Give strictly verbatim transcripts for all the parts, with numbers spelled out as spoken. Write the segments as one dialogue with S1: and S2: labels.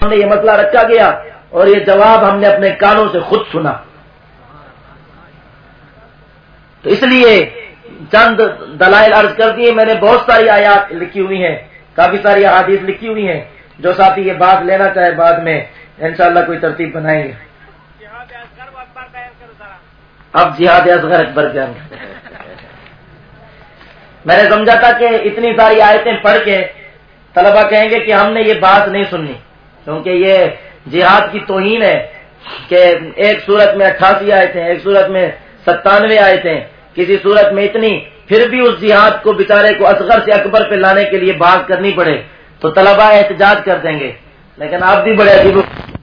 S1: سامنے یہ مسئلہ رکھا گیا اور یہ جواب ہم نے اپنے کانوں سے خود سنا. تو اس لیے چند دلائل عرض کر دیے. میں نے بہت ساری آیات لکھی ہوئی ہیں, کافی ساری احادیث لکھی ہوئی ہیں. جو ساتھی یہ بات لینا چاہے بعد میں انشاءاللہ کوئی ترتیب بنائیں گے. اب جہاد اصغر اکبر بیان کرتے ہیں. میں نے سمجھا تھا کہ اتنی ساری آیتیں پڑھ کے طلبہ کہیں گے کہ ہم نے یہ بات نہیں سننی, کیونکہ یہ جہاد کی توہین ہے کہ ایک صورت میں اٹھاسی آیتیں, ایک صورت میں ستانوے آیتیں, کسی صورت میں اتنی, پھر بھی اس جہاد کو بیچارے کو اصغر سے اکبر پہ لانے کے لیے بات کرنی پڑے تو طلبہ احتجاج کر دیں گے. لیکن آپ بھی بڑے عجیب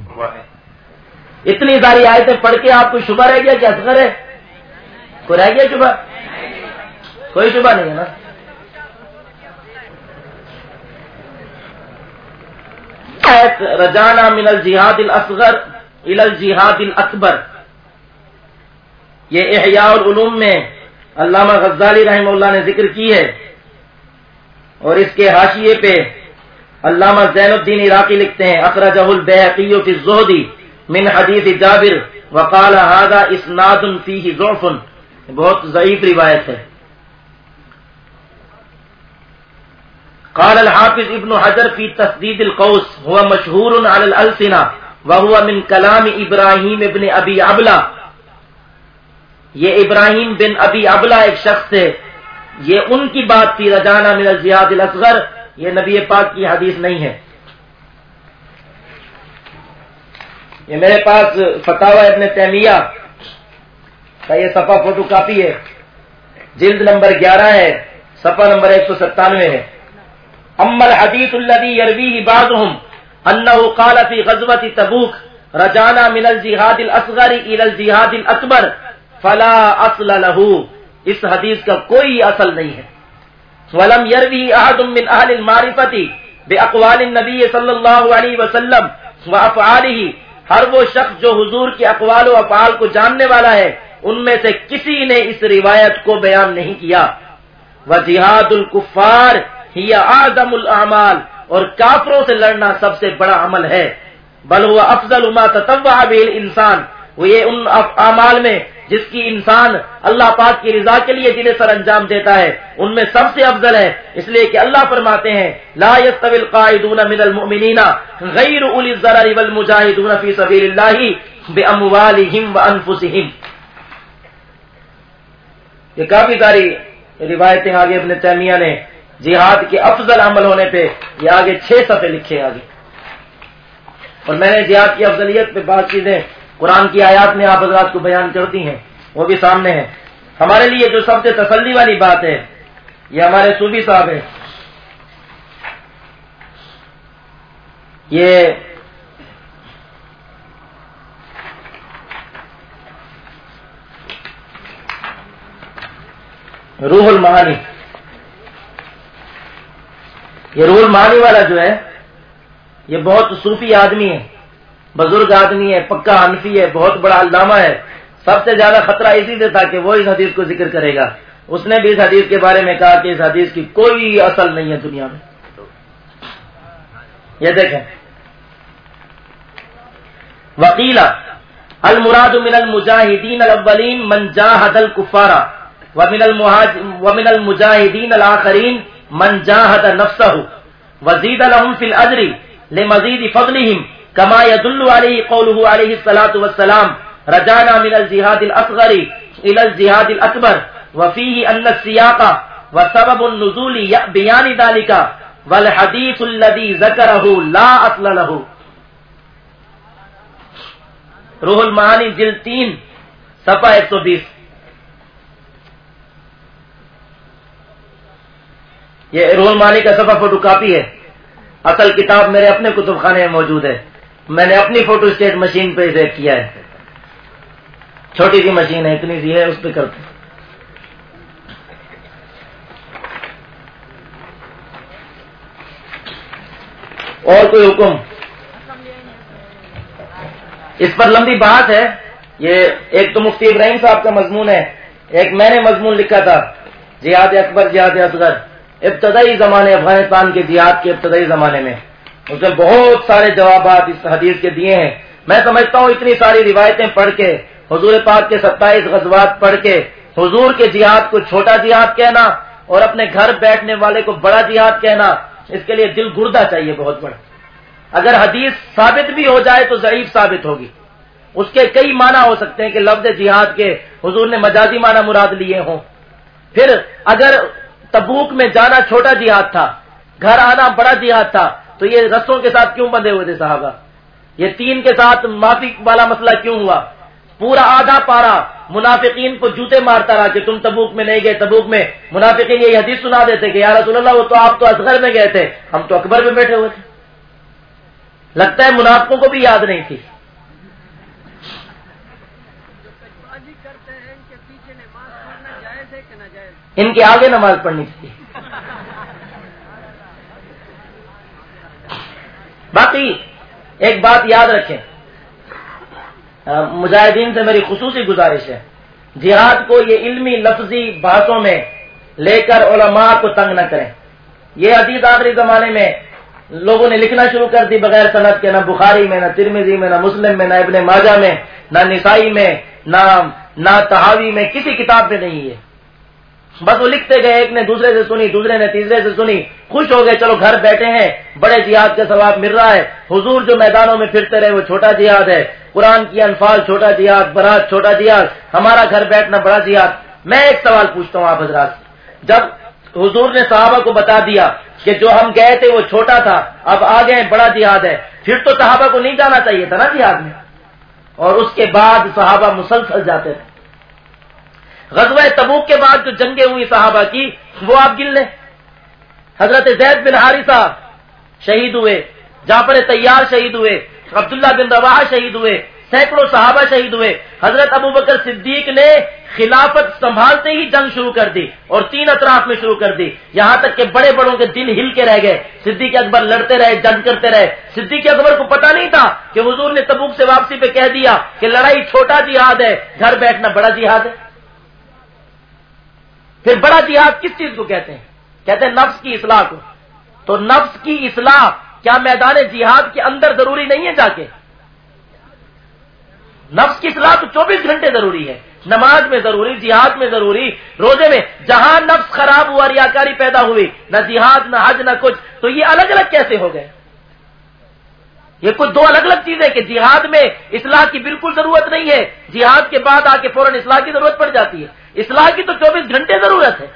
S1: اتنی ساری آیتیں پڑھ کے آپ کو شبہ رہ گیا کہ اصغر ہے؟ کوئی رہ گیا شبہ؟ کوئی شبہ نہیں ہے نا. رجانا من الجہاد الاصغر الى الجہاد الاکبر, یہ احیاء العلوم میں علامہ غزالی رحمہ اللہ نے ذکر کی ہے, اور اس کے حاشیے پہ علامہ زین الدین عراقی لکھتے ہیں اخرجہ البیہقی فی الزہد من حدیث جابر وقال هذا اسناد فیہ ضعف, بہت ضعیف روایت ہے. قال الحافظ ابن حجر فی تسدید القوس هو مشہور علی الالسنہ وهو من کلام ابراہیم ابن ابی عبلہ. یہ ابراہیم بن ابی عبلہ ایک شخص تھے, یہ ان کی بات تھی رجانا من الجہاد الاصغر, یہ نبی پاک کی حدیث نہیں ہے. یہ میرے پاس فتاوی ابن تیمیہ کا یہ صفحہ فوٹو کاپی ہے, جلد نمبر گیارہ ہے, صفحہ نمبر ایک سو ستانوے ہے. اما الحدیث الذي يرويه بعضهم انه قال في غزوة تبوک رجانا من الجہاد الاصغر الى الجہاد الاکبر فلا اصل له, اس حدیث کا کوئی اصل نہیں ہے. ولم يروه احد من اهل المعرفة باقوال النبي صلی اللہ علیہ وسلم وافعاله, ہر وہ شخص جو حضور کے اقوال و افعال کو جاننے والا ہے ان میں سے کسی نے اس روایت کو بیان نہیں کیا. وجہاد الکفار ہی اعظم الاعمال, اور کافروں سے لڑنا سب سے بڑا عمل ہے. بل هو افضل ما تطوع به الانسان, وہ یہ ان اعمال میں جس کی انسان اللہ پاک کی رضا کے لیے دل سر انجام دیتا ہے ان میں سب سے افضل ہے, اس لیے کہ اللہ فرماتے ہیں لا يستوي القاعدون من المؤمنین غیر اولی الضرر والمجاہدون فی سبیل اللہ باموالہم وانفسہم. یہ کافی ساری روایتیں آگے ابن تیمیہ نے جہاد کے افضل عمل ہونے پہ یہ آگے چھ صفحے لکھے آگے, اور میں نے جہاد کی افضلیت پہ بات چیزیں قرآن کی آیات میں آپ حضرات کو بیان کرتی ہیں وہ بھی سامنے ہیں. ہمارے لیے جو سب سے تسلی والی بات ہے یہ ہمارے صوفی صاحب ہیں, یہ روح المعانی, یہ روح المعانی والا جو ہے یہ بہت صوفی آدمی ہے, بزرگ آدمی ہے, پکا حنفی ہے, بہت بڑا علامہ ہے. سب سے زیادہ خطرہ اسی سے تھا کہ وہ اس حدیث کو ذکر کرے گا. اس نے بھی اس حدیث کے بارے میں کہا کہ اس حدیث کی کوئی اصل نہیں ہے دنیا میں. یہ دیکھیں وقیلا المراد من المجاہدین الاولین من جاہد الکفار ومن المجاہدین الآخرین من جاہد نفسہ وزید لهم فی الاجر لمزید فضلهم كما يدل عليه قوله عليه الصلاة والسلام رجعنا من الجهاد الأصغر إلى الجهاد الأكبر وفيه أن السياق وسبب النزول بيان ذلك والحديث الذي ذكره لا أصل له. روح المعانی جلد تین صفحہ ایک سو بیس. یہ روح المعانی کا صفحہ فوٹو کاپی ہے, اصل کتاب میرے اپنے کتب خانے میں موجود ہے, میں نے اپنی فوٹو اسٹیٹ مشین پہ سیو کیا ہے, چھوٹی سی مشین ہے اتنی سی ہے اس پہ کرتے. اور کوئی حکم اس پر لمبی بات ہے. یہ ایک تو مفتی ابراہیم صاحب کا مضمون ہے, ایک میں نے مضمون لکھا تھا جہاد اکبر جہاد اصغر, ابتدائی زمانے افغانستان کے جہاد کے ابتدائی زمانے میں اس نے بہت سارے جوابات اس حدیث کے دیے ہیں. میں سمجھتا ہوں اتنی ساری روایتیں پڑھ کے، حضور پاک کے ستائیس غزوات پڑھ کے، حضور کے جہاد کو چھوٹا جہاد کہنا اور اپنے گھر بیٹھنے والے کو بڑا جہاد کہنا، اس کے لیے دل گردہ چاہیے بہت بڑا. اگر حدیث ثابت بھی ہو جائے تو ضعیف ثابت ہوگی. اس کے کئی معنی ہو سکتے ہیں کہ لفظ جہاد کے حضور نے مجازی معنی مراد لیے ہوں. پھر اگر تبوک میں جانا چھوٹا جہاد تھا، گھر آنا بڑا جہاد تھا، تو یہ رسوں کے ساتھ کیوں بندھے ہوئے تھے صحابہ؟ یہ تین کے ساتھ معافی والا مسئلہ کیوں ہوا؟ پورا آدھا پارا منافقین کو جوتے مارتا رہا کہ تم تبوک میں نہیں گئے. تبوک میں منافقین یہی حدیث سنا دیتے کہ یا رسول اللہ وہ تو آپ تو اصغر میں گئے تھے، ہم تو اکبر میں بیٹھے ہوئے تھے. لگتا ہے منافقوں کو بھی یاد نہیں تھی. ان کے آگے نماز پڑھنی تھی. باقی ایک بات یاد رکھیں، مجاہدین سے میری خصوصی گزارش ہے، جہاد کو یہ علمی لفظی باتوں میں لے کر علماء کو تنگ نہ کریں. یہ حدیث آخری زمانے میں لوگوں نے لکھنا شروع کر دی بغیر سند کے، نہ بخاری میں، نہ ترمذی میں، نہ مسلم میں، نہ ابن ماجہ میں، نہ نسائی میں، نہ نہ تحاوی میں، کسی کتاب میں نہیں ہے. بس وہ لکھتے گئے، ایک نے دوسرے سے سنی، دوسرے نے تیسرے سے سنی، خوش ہو گئے، چلو گھر بیٹھے ہیں بڑے جہاد کا ثواب مل رہا ہے. حضور جو میدانوں میں پھرتے رہے وہ چھوٹا جہاد ہے، قرآن کی انفال چھوٹا جہاد، برات چھوٹا جہاد، ہمارا گھر بیٹھنا بڑا جہاد. میں ایک سوال پوچھتا ہوں آپ حضرات سے، جب حضور نے صحابہ کو بتا دیا کہ جو ہم گئے تھے وہ چھوٹا تھا، اب آگے بڑا جہاد ہے، پھر تو صحابہ کو نہیں جانا چاہیے تھا نا جہاد میں؟ اور اس کے بعد صحابہ مسلسل جاتے تھے. غزوہ تبوک کے بعد جو جنگیں ہوئی صحابہ کی وہ آپ گن لیں. حضرت زید بن حارثہ شہید ہوئے، جعفر طیار شہید ہوئے، عبداللہ بن رواحہ شہید ہوئے، سینکڑوں صحابہ شہید ہوئے. حضرت ابو بکر صدیق نے خلافت سنبھالتے ہی جنگ شروع کر دی اور تین اطراف میں شروع کر دی، یہاں تک کہ بڑے بڑوں کے دل ہل کے رہ گئے. صدیق اکبر لڑتے رہے، جنگ کرتے رہے. صدیق اکبر کو پتا نہیں تھا کہ حضور نے تبوک سے واپسی پہ کہہ دیا کہ لڑائی چھوٹا جہاد ہے، گھر بیٹھنا بڑا جہاد ہے. پھر بڑا جہاد کس چیز کو کہتے ہیں؟ کہتے ہیں نفس کی اصلاح کو. تو نفس کی اصلاح کیا میدان جہاد کے اندر ضروری نہیں ہے؟ جا کے نفس کی اصلاح تو چوبیس گھنٹے ضروری ہے، نماز میں ضروری، جہاد میں ضروری، روزے میں. جہاں نفس خراب ہوا، ریاکاری پیدا ہوئی، نہ جہاد نہ حج نہ کچھ، تو یہ الگ الگ کیسے ہو گئے؟ یہ کچھ دو الگ الگ چیزیں کہ جہاد میں اصلاح کی بالکل ضرورت نہیں ہے، جہاد کے بعد آ کے فوراً اصلاح کی ضرورت پڑ جاتی ہے. اصلاح کی تو چوبیس گھنٹے ضرورت ہے.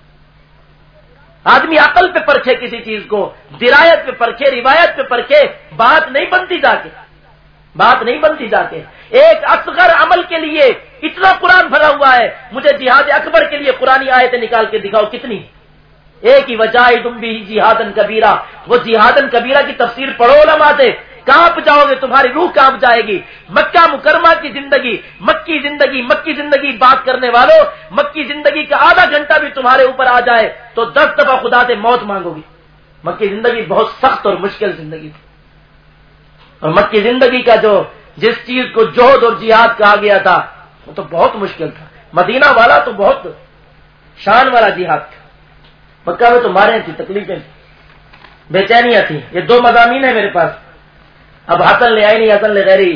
S1: آدمی عقل پہ پرکھے کسی چیز کو، درایت پہ پرکھے، روایت پہ پرکھے، بات نہیں بنتی جا کے، بات نہیں بنتی جا کے. ایک اصغر عمل کے لیے اتنا قرآن بھرا ہوا ہے، مجھے جہاد اکبر کے لیے قرآنی آیتیں نکال کے دکھاؤ کتنی. ایک ہی وجہ تم بھی جہادن کبیرہ، وہ جہادن کبیرہ کی تفسیر پڑھو علماء سے، کانپ جاؤ گے، تمہاری روح کانپ جائے گی. مکہ مکرمہ کی زندگی، مکی زندگی، مکی زندگی بات کرنے والوں، مکی زندگی کا آدھا گھنٹہ بھی تمہارے اوپر آ جائے تو دس دفعہ خدا سے موت مانگو گی. مکی زندگی بہت سخت اور مشکل زندگی تھی، اور مکی زندگی کا جو جس چیز کو جوہد اور جہاد کہا گیا تھا وہ تو بہت مشکل تھا. مدینہ والا تو بہت شان والا جہاد تھا. مکہ میں تو مارے تھی، تکلیفیں تھیں، بے چینیاں تھیں. یہ دو مضامین ہیں میرے پاس. اب حسن لے آئی نہیں، حسن لے غیری.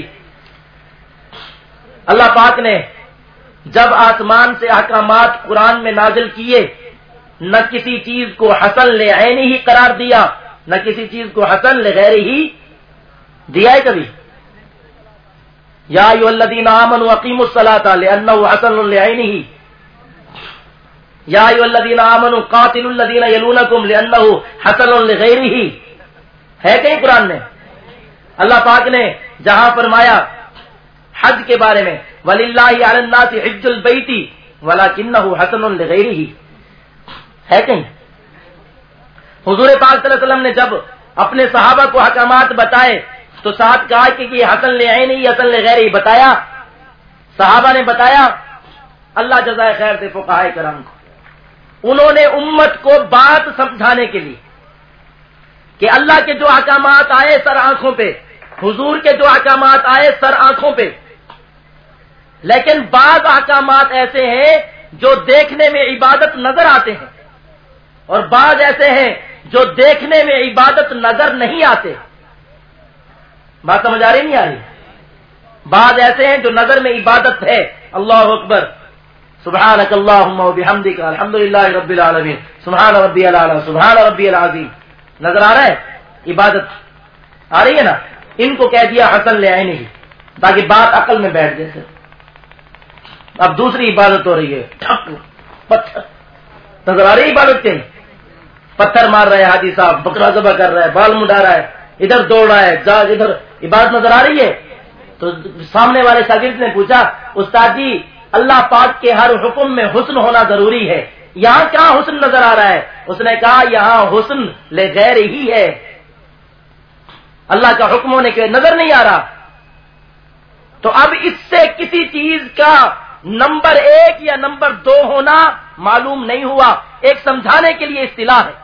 S1: اللہ پاک نے جب آسمان سے احکامات قرآن میں نازل کیے، نہ کسی چیز کو حسن لے عینی ہی قرار دیا، نہ کسی چیز کو حسن لے غیری ہی دیا ہے کبھی. یا ایھا الذین آمنوا اقیموا الصلاۃ لأنہ حسن لعینہ، یا ایھا الذین آمنوا قاتلوا الذین یلونکم لأنہ حسن لغیرہ. ہے کہیں قرآن میں؟ اللہ پاک نے جہاں فرمایا حج کے بارے میں وَلِلَّهِ عَلَى النَّاسِ حِجُّ الْبَيْتِ وَلَكِنَّهُ حَسَنٌ لِغَيْرِهِ، ہے کہیں؟ حضور پاک صلی اللہ علیہ وسلم نے جب اپنے صحابہ کو احکامات بتائے تو ساتھ کہا کہ یہ حسن لعینہ حسن لغیرہ بتایا، صحابہ نے بتایا. اللہ جزائے خیر دے فقہائے کرام کو، انہوں نے امت کو بات سمجھانے کے لیے کہ اللہ کے جو احکامات آئے سر آنکھوں پہ، حضور کے جو احکامات آئے سر آنکھوں پہ، لیکن بعض احکامات ایسے ہیں جو دیکھنے میں عبادت نظر آتے ہیں، اور بعض ایسے ہیں جو دیکھنے میں عبادت نظر نہیں آتے. بات سمجھ آ رہی نہیں آ رہی؟ بعض ایسے ہیں جو نظر میں عبادت ہے. اللہ اکبر، سبحانک اللہم و بحمدک، الحمدللہ رب العالمین، سبحان ربی الاعلی، سبحان ربی العظیم. نظر آ رہا ہے؟ عبادت آ رہی ہے نا. ان کو کہہ دیا حسن لے آئے نہیں، تاکہ بات عقل میں بیٹھ جائے. اب دوسری عبادت ہو رہی ہے، پتھر. نظر آ رہی ہے عبادت کے؟ پتھر مار رہا ہے حاجی صاحب، بکرا ذبح کر رہا ہے، بال مڈا رہا ہے، ادھر دوڑ رہا ہے، جا ادھر. عبادت نظر آ رہی ہے؟ تو سامنے والے شاگرد نے پوچھا استاد جی اللہ پاک کے ہر حکم میں حسن ہونا ضروری ہے، یہاں کہاں حسن نظر آ رہا ہے؟ اس نے کہا یہاں حسن لغیر ہی ہے، اللہ کا حکم ہونے کے نظر نہیں آ رہا. تو اب اس سے کسی چیز کا نمبر ایک یا نمبر دو ہونا معلوم نہیں ہوا. ایک سمجھانے کے لیے اصطلاح ہے.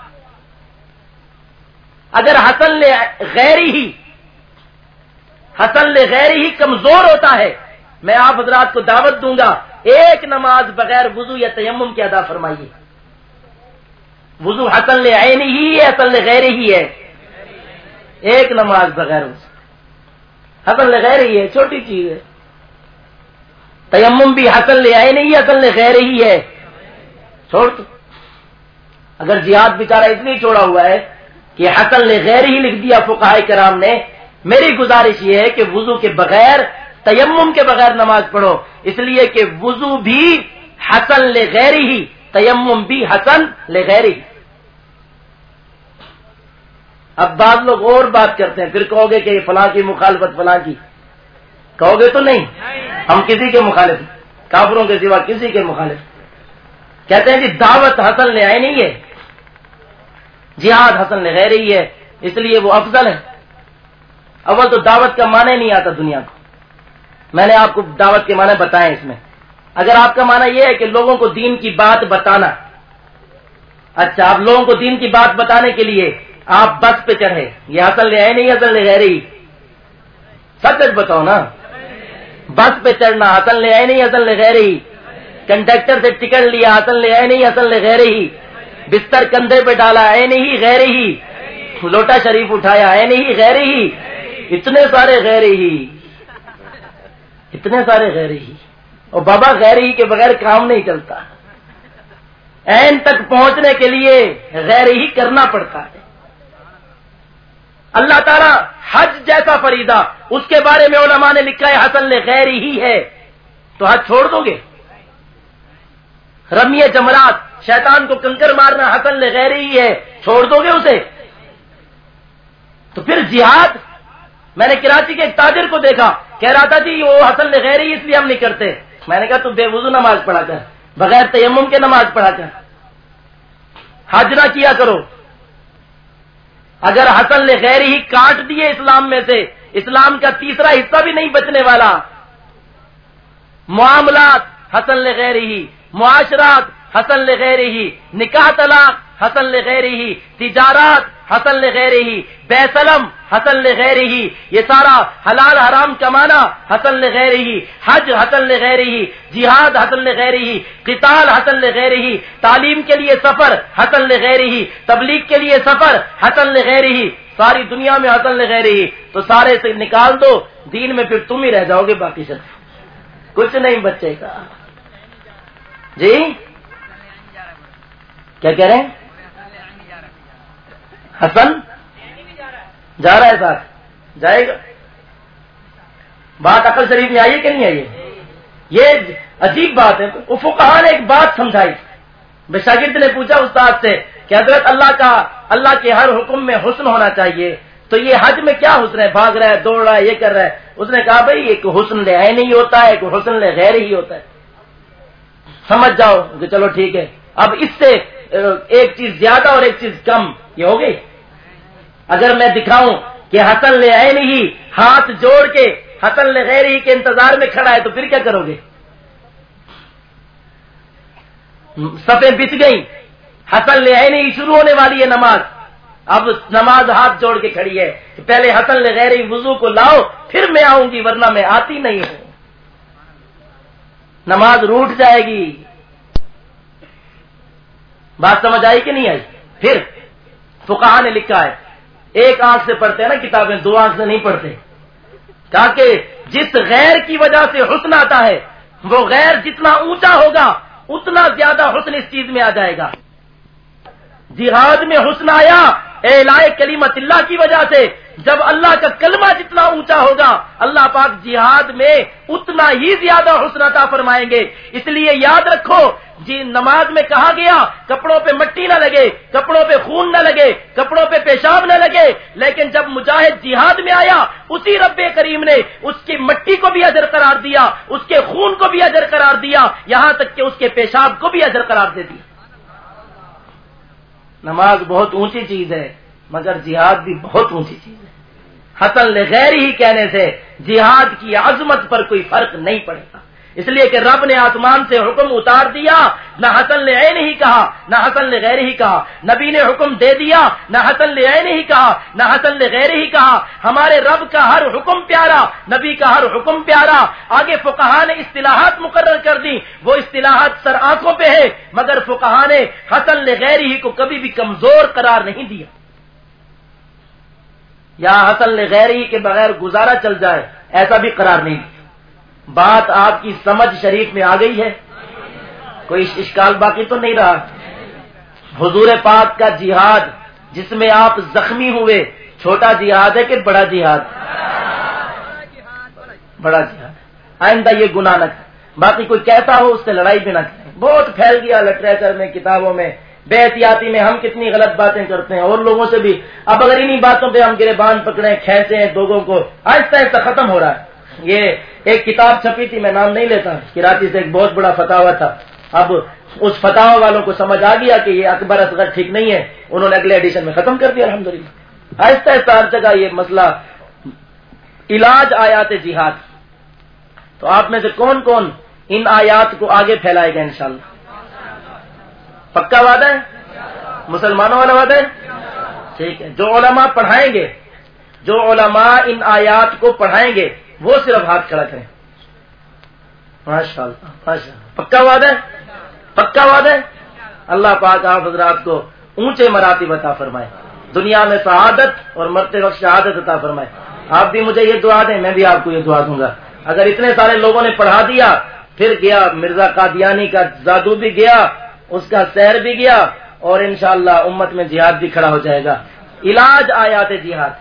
S1: اگر حسن لغیری ہی حسن لغیری ہی کمزور ہوتا ہے، میں آپ حضرات کو دعوت دوں گا ایک نماز بغیر وضو یا تیمم کے ادا فرمائیے. وضو حسن لعین ہی ہے، حسن لغیری ہی ہے. ایک نماز بغیر وضو حسن لغیری ہے، چھوٹی چیز ہے. تیمم بھی حسن لعین ہی، حسن لغیری ہی ہے. چھوڑ تو اگر جہاد بیچارہ اس لیے چھوڑا ہوا ہے کہ حسن لغیری ہی لکھ دیا فقہاء کرام نے، میری گزارش یہ ہے کہ وضو کے بغیر، تیمم کے بغیر نماز پڑھو، اس لیے کہ وضو بھی حسن لغیری ہی، تیمم بھی حسن لغیری. اب بعض لوگ اور بات کرتے ہیں، پھر کہو گے کہ یہ فلاں کی مخالفت، فلاں کی کہو گے تو نہیں. ہم کسی کے مخالف، کافروں کے سوا کسی کے مخالف. کہتے ہیں جی دعوت حسن لے آئے نہیں ہے، جہاد حسن لغیری ہے، اس لیے وہ افضل ہے. اول تو دعوت کا معنی نہیں آتا دنیا کو. میں نے آپ کو دعوت کے معنی بتائے اس میں. اگر آپ کا معنی یہ ہے کہ لوگوں کو دین کی بات بتانا، اچھا آپ لوگوں کو دین کی بات بتانے کے لیے آپ بس پہ چڑھے، یہ حسن لے آئے نہیں، حسن لغیری. سچ سچ بتاؤ نا، بس پہ چڑھنا حسن لے آئے نہیں، حسن لغیری. کنڈکٹر سے ٹکٹ لیا حسن لے آئے نہیں، حسن لغیری. بستر کندھے پہ ڈالا ہے نہیں، غیر ہی. لوٹا شریف اٹھایا ہے نہیں، غیر ہی. اتنے سارے غیر ہی، اتنے سارے غیر ہی. اور بابا غیر ہی کے بغیر کام نہیں چلتا. عین تک پہنچنے کے لیے غیر ہی کرنا پڑتا ہے. اللہ تعالیٰ حج جیسا فریضہ، اس کے بارے میں علماء نے لکھا ہے حسن لغیر ہی ہے. تو حج چھوڑ دو گے؟ رمی جمرات، شیطان کو کنکر مارنا حسن لغیر ہی ہے، چھوڑ دو گے اسے؟ تو پھر جہاد، میں نے کراچی کے ایک تاجر کو دیکھا، کہہ رہا تھا جی وہ حسن لغیری اس لیے ہم نہیں کرتے. میں نے کہا تو بے وضو نماز پڑھا کر، بغیر تیمم کے نماز پڑھا کر، حج نہ کیا کرو. اگر حسن لغیری ہی کاٹ دیے اسلام میں سے، اسلام کا تیسرا حصہ بھی نہیں بچنے والا. معاملات حسن لغیری ہی، معاشرات حسن لغیری ہی، نکاح طلاق حسن لغیری ہی، تجارات حسن لغیری ہی، بے سلم حسن لغیری ہی، یہ سارا حلال حرام کمانا حسن لغیری ہی، حج حسن لغیری ہی، جہاد حسن لغیری ہی، قتال حسن لغیری ہی، تعلیم کے لیے سفر حسن لغیری ہی، تبلیغ کے لیے سفر حسن لغیری ہی، ساری دنیا میں حسن لغیری ہی. تو سارے سے نکال دو، دین میں پھر تم ہی رہ جاؤ گے، باقی سب کچھ نہیں بچے گا. جی کیا کہہ رہے ہیں؟ حسن جا رہا ہے، ساتھ جائے گا. بات عقل شریف میں آئی ہے کہ نہیں آئی ہے؟ یہ عجیب بات ہے. وہ فقہاء نے ایک بات سمجھائی. شاگرد نے پوچھا استاد سے کہ حضرت اللہ کا اللہ کے ہر حکم میں حسن ہونا چاہیے، تو یہ حج میں کیا حسن ہے؟ بھاگ رہا ہے، دوڑ رہا ہے، یہ کر رہا ہے. اس نے کہا بھائی ایک حسن لے آئے نہیں ہوتا ہے، ایک حسن لے غیر ہی ہوتا ہے. سمجھ جاؤ کہ چلو ٹھیک ہے. اب اس سے ایک چیز زیادہ اور ایک چیز کم یہ ہو گئی. اگر میں دکھاؤں کہ حسن لے آئے نہیں ہاتھ جوڑ کے حسن لے غیر ہی کے انتظار میں کھڑا ہے، تو پھر کیا کرو گے؟ صفیں بچ گئی، حسن لے آئے نہیں شروع ہونے والی ہے نماز. اب نماز ہاتھ جوڑ کے کھڑی ہے کہ پہلے حسن لے غیر ہی وضو کو لاؤ پھر میں آؤں گی، ورنہ میں آتی نہیں ہوں. نماز روٹ جائے گی. بات سمجھ آئی کہ نہیں آئی؟ پھر فقہا نے لکھا ہے، ایک آنکھ سے پڑھتے ہیں نا کتابیں، دو آنکھ سے نہیں پڑھتے، تاکہ جس غیر کی وجہ سے حسن آتا ہے وہ غیر جتنا اونچا ہوگا اتنا زیادہ حسن اس چیز میں آ جائے گا۔ جہاد میں حسن آیا اعلاء کلمت اللہ کی وجہ سے، جب اللہ کا کلمہ جتنا اونچا ہوگا اللہ پاک جہاد میں اتنا ہی زیادہ حسن عطا فرمائیں گے۔ اس لیے یاد رکھو، جی نماز میں کہا گیا کپڑوں پہ مٹی نہ لگے، کپڑوں پہ خون نہ لگے، کپڑوں پہ پیشاب نہ لگے، لیکن جب مجاہد جہاد میں آیا اسی رب کریم نے اس کی مٹی کو بھی اجر قرار دیا، اس کے خون کو بھی اجر قرار دیا، یہاں تک کہ اس کے پیشاب کو بھی اجر قرار دے دیا۔ نماز بہت اونچی چیز ہے مگر جہاد بھی بہت اونچی چیز ہے۔ حسن لغیر ہی کہنے سے جہاد کی عظمت پر کوئی فرق نہیں پڑتا، اس لیے کہ رب نے آسمان سے حکم اتار دیا، نہ حسن لعین ہی کہا نہ حسن لغیر ہی کہا، نبی نے حکم دے دیا، نہ حسن لعین ہی کہا نہ حسن لغیر ہی کہا۔ ہمارے رب کا ہر حکم پیارا، نبی کا ہر حکم پیارا۔ آگے فقہا نے اصطلاحات مقرر کر دی، وہ اصطلاحات سر آنکھوں پہ ہے، مگر فقہا نے حسن لغیر ہی کو کبھی بھی کمزور قرار نہیں دیا۔ یا حسن لغیری کے بغیر گزارا چل جائے ایسا بھی قرار نہیں دیا۔ بات آپ کی سمجھ شریف میں آ گئی ہے؟ کوئی اشکال باقی تو نہیں رہا؟ حضور پاک کا جہاد جس میں آپ زخمی ہوئے چھوٹا جہاد ہے کہ بڑا جہاد؟ بڑا جہاد۔ آئندہ یہ گناہ نہ کریں، باقی کوئی کہتا ہو اس سے لڑائی بھی نہ کریں۔ بہت پھیل گیا لٹریچر میں، کتابوں میں، بے احتیاطی میں ہم کتنی غلط باتیں کرتے ہیں، اور لوگوں سے بھی۔ اب اگر انہی باتوں پہ ہم گریبان پکڑیں، کھینچے ہیں لوگوں کو، آہستہ آہستہ ختم ہو رہا ہے۔ یہ ایک کتاب چھپی تھی، میں نام نہیں لیتا، کراچی سے ایک بہت بڑا فتاوی تھا۔ اب اس فتاوی والوں کو سمجھ آ گیا کہ یہ اکبر اصغر ٹھیک نہیں ہے، انہوں نے اگلے ایڈیشن میں ختم کر دیا الحمدللہ۔ آہستہ آہستہ ہر جگہ یہ مسئلہ علاج آیات جہاد۔ تو آپ میں سے کون کون ان آیات کو آگے پھیلائے گا انشاءاللہ؟ پکا وعدہ ہے؟ مسلمانوں والا وعدہ ہے؟ ٹھیک ہے۔ جو علماء پڑھائیں گے، جو علماء ان آیات کو پڑھائیں گے وہ صرف ہاتھ کھڑا کریں۔ ماشاء اللہ ماشاء اللہ، پکا وعدہ ہے؟ پکا وعدہ ہے؟ اللہ پاک آپ حضرات کو اونچے مراتب عطا فرمائے، دنیا میں سعادت اور مرتے وقت شہادت عطا فرمائے۔ آپ بھی مجھے یہ دعا دیں، میں بھی آپ کو یہ دعا دوں گا۔ اگر اتنے سارے لوگوں نے پڑھا دیا، پھر گیا مرزا قادیانی کا جادو بھی گیا، اس کا سحر بھی گیا، اور انشاءاللہ امت میں جہاد بھی کھڑا ہو جائے گا۔ علاج آیات جہاد۔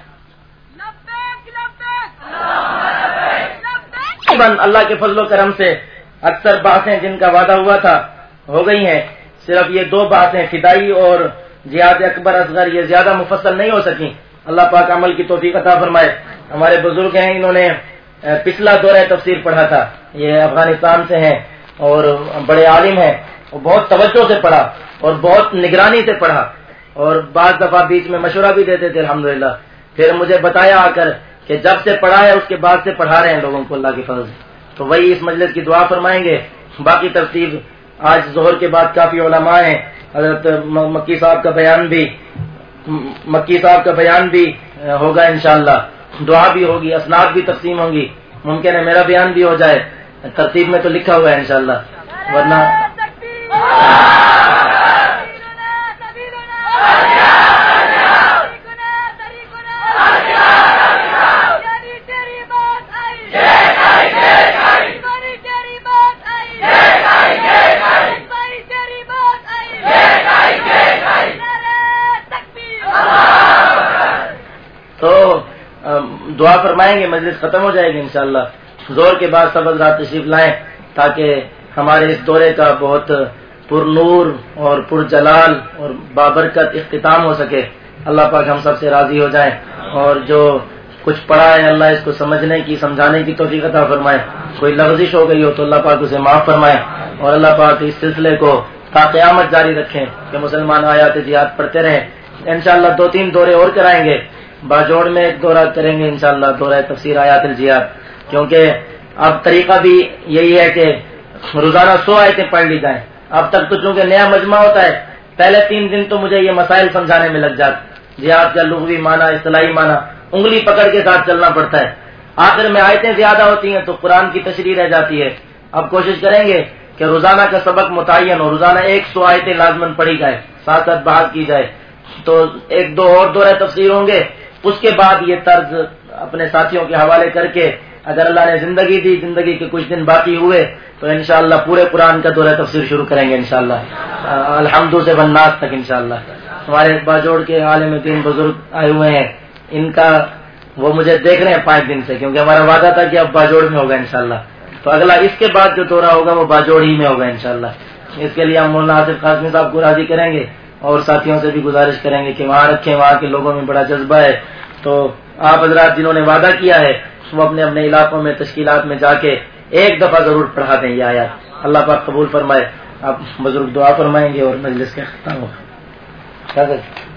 S1: اللہ کے فضل و کرم سے اکثر باتیں جن کا وعدہ ہوا تھا ہو گئی ہیں، صرف یہ دو باتیں فدائی اور جہاد اکبر اصغر یہ زیادہ مفصل نہیں ہو سکیں۔ اللہ پاک عمل کی توفیق عطا فرمائے۔ ہمارے بزرگ ہیں، انہوں نے پچھلا دورہ تفسیر پڑھا تھا، یہ افغانستان سے ہیں اور بڑے عالم ہیں، وہ بہت توجہ سے پڑھا اور بہت نگرانی سے پڑھا، اور بعض دفعہ بیچ میں مشورہ بھی دیتے تھے الحمدللہ۔ پھر مجھے بتایا آ کر کہ جب سے پڑھا ہے اس کے بعد سے پڑھا رہے ہیں لوگوں کو اللہ کے فضل سے، تو وہی اس مجلس کی دعا فرمائیں گے۔ باقی ترتیب آج ظہر کے بعد کافی علماء ہیں، حضرت مکی صاحب کا بیان بھی مکی صاحب کا بیان بھی ہوگا انشاءاللہ، دعا بھی ہوگی، اسناد بھی تقسیم ہوں گی، ممکن ہے میرا بیان بھی ہو جائے، ترتیب میں تو لکھا ہوا ہے انشاءاللہ، ورنہ تو دعا فرمائیں گے، مجلس ختم ہو جائے گی انشاءاللہ۔ زور کے بعد سب حضرات تشریف لائیں تاکہ ہمارے اس دورے کا بہت پر نور اور پر جلال اور بابرکت اختتام ہو سکے۔ اللہ پاک ہم سب سے راضی ہو جائیں، اور جو کچھ پڑھا ہے اللہ اس کو سمجھنے کی سمجھانے کی توفیق عطا فرمائے۔ کوئی لغزش ہو گئی ہو تو اللہ پاک اسے معاف فرمائے، اور اللہ پاک اس سلسلے کو تا قیامت جاری رکھیں کہ مسلمان آیات جہاد پڑھتے رہیں۔ انشاءاللہ دو تین دورے اور کرائیں گے، باجوڑ میں ایک دورہ کریں گے انشاءاللہ، دورہ تفسیر آیات الجہاد، کیونکہ اب طریقہ بھی یہی ہے کہ روزانہ سو آیتیں پڑھ لی جائیں۔ اب تک تو چونکہ نیا مجمع ہوتا ہے، پہلے تین دن تو مجھے یہ مسائل سمجھانے میں لگ جاتے، جہاد کا لغوی معنی، اصطلاحی معنی، انگلی پکڑ کے ساتھ چلنا پڑتا ہے۔ آخر میں آیتیں زیادہ ہوتی ہیں تو قرآن کی تشریح رہ جاتی ہے۔ اب کوشش کریں گے کہ روزانہ کا سبق متعین ہو، روزانہ ایک سو آیتیں لازماً پڑھی جائے، ساتھ ساتھ بحث کی جائے، تو ایک دو اور دورہ تفسیر ہوں گے، اس کے بعد یہ طرز اپنے ساتھیوں کے حوالے کر کے اگر اللہ نے زندگی دی، زندگی کے کچھ دن باقی ہوئے تو انشاءاللہ پورے قرآن کا دورہ تفسیر شروع کریں گے انشاءاللہ، الحمد سے والناس تک انشاءاللہ۔ ہمارے باجوڑ کے عالم دین بزرگ آئے ہوئے ہیں، ان کا وہ مجھے دیکھ رہے ہیں پانچ دن سے، کیونکہ ہمارا وعدہ تھا کہ اب باجوڑ میں ہوگا انشاءاللہ، تو اگلا اس کے بعد جو دورہ ہوگا وہ باجوڑ ہی میں ہوگا انشاءاللہ۔ اس کے لیے ہم مولانا آصف قاسمی صاحب کو راضی کریں گے اور ساتھیوں سے بھی گزارش کریں گے کہ وہاں رکھیں، وہاں کے لوگوں میں بڑا جذبہ ہے، تو آپ حضرات جنہوں نے وعدہ کیا ہے وہ اپنے اپنے علاقوں میں تشکیلات میں جا کے ایک دفعہ ضرور پڑھا دیں یہ آیات، اللہ پاک قبول فرمائے۔ آپ بزرگ دعا فرمائیں گے اور مجلس کا اختتام ہوگا۔